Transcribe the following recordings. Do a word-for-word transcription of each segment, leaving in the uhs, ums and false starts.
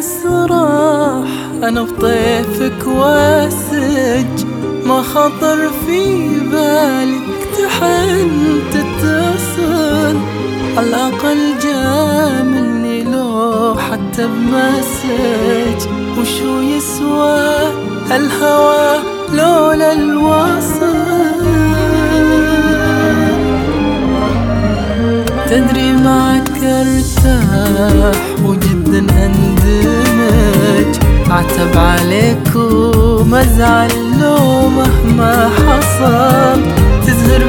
أسرح أنا بطيفك واسج، ما خطر في بالك تحن تتصل، على الأقل جاملني لو حتى بمسج. وشو يسوى الهوى لولا الوصل؟ تدري معك ارتاح وجدا اندمج، اعتب عليك ومزعل لو مهما حصل. تزهر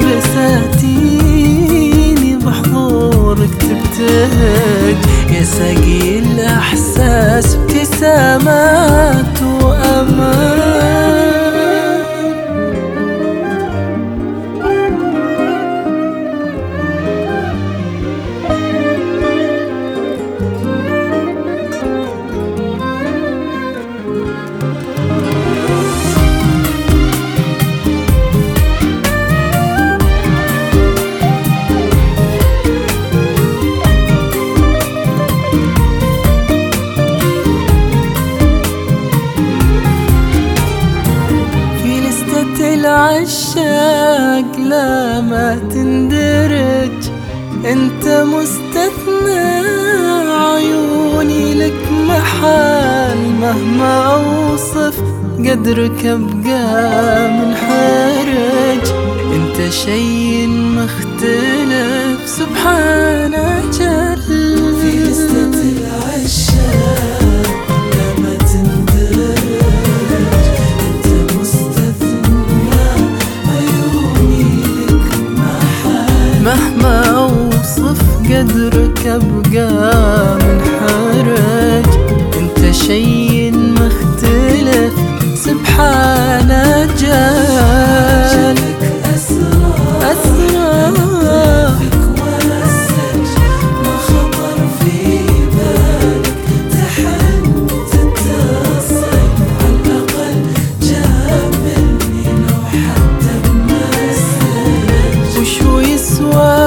بساتيني بحضورك تبتهج، يا ساقي الاحساس ابتسامات وامان. العشاق لا ما تندرج، انت مستثنى عيوني لك محال. مهما اوصف قدرك ابقى منحرج، انت شي مختلف سبحان جل. في لستة العشاق لا ما تندرج، انت مستثنى مهما أوصف قدرك أبقى منحرج، أنت شي مختلف سبحان جل. أسرار فيك واسج، ما خطر في بالك تحن تتصل، على الأقل جاملني لو حتى بمسج. وشو يسوى